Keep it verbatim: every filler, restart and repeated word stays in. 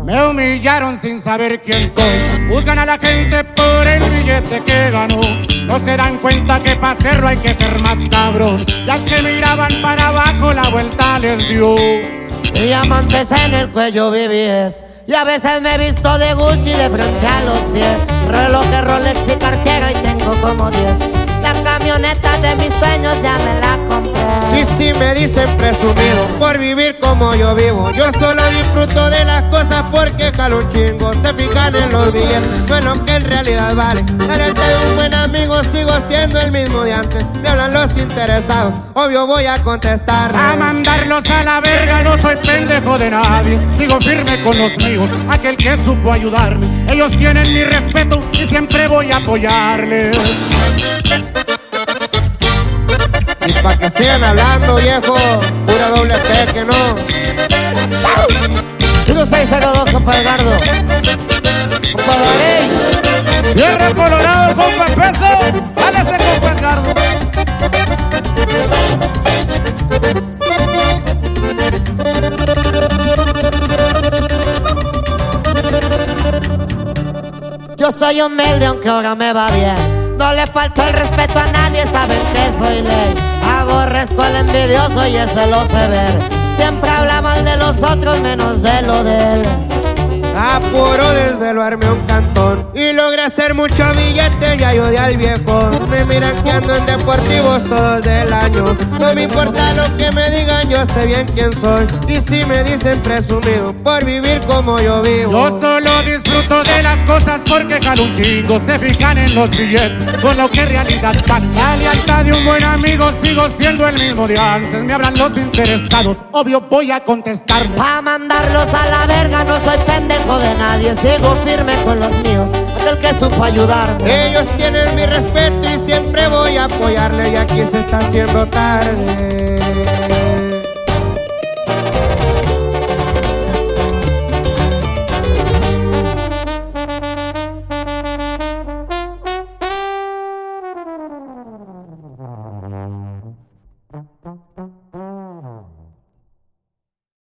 Me humillaron sin saber quién soy. Juzgan a la gente por el billete que ganó. No se dan cuenta que para hacerlo hay que ser más cabrón. Y al que miraban para abajo la vuelta les dio. Diamantes en el cuello vivíes. Y a veces me he visto de Gucci de frente a los pies. Relojes, Rolex y cartera y tengo como diez. La camioneta de mis sueños ya me la compré. Y si me dicen presumido por vivir como yo vivo, yo solo disfruto de las cosas porque jalo un chingo. Se fijan en los billetes, no en lo que en realidad vale. Delante de un buen amigo sigo siendo el mismo de antes. Me hablan los interesados, obvio voy a contestar. A mandarlos a la verga, no soy pendejo de nadie. Sigo firme con los míos, aquel que supo ayudarme. Ellos tienen mi respeto y siempre voy a apoyarles. Y pa' que sigan hablando, viejo, pura doble P, que no. uno seis cero dos, compa Edgardo. Compa Darín. Tierra Colorado, compa Peso. Dálese, compa Edgardo. Yo soy humilde aunque ahora me va bien. No le falto el respeto a nadie, saben que soy ley. Aborrezco al envidioso y ese lo sé ver. Siempre habla mal de los otros menos de lo de él. A puro desvelo armé un cantón y logré hacer mucho billete, ya ayudé al viejo. Me miran que ando en deportivos todos del año. No me importa lo que me digan, yo sé bien quién soy. Y si me dicen presumido por vivir como yo vivo, yo solo disfruto de las cosas porque jalo un chingo. Se fijan en los billetes con lo que en realidad van. La lealtad de un buen amigo, sigo siendo el mismo de antes. Me hablan los interesados, obvio voy a contestar. Pa' mandarlos a la verga, no soy pendejo de nadie, sigo firme con los míos, aquel que supo ayudarme. Ellos tienen mi respeto y siempre voy a apoyarle. Y aquí se está haciendo tarde.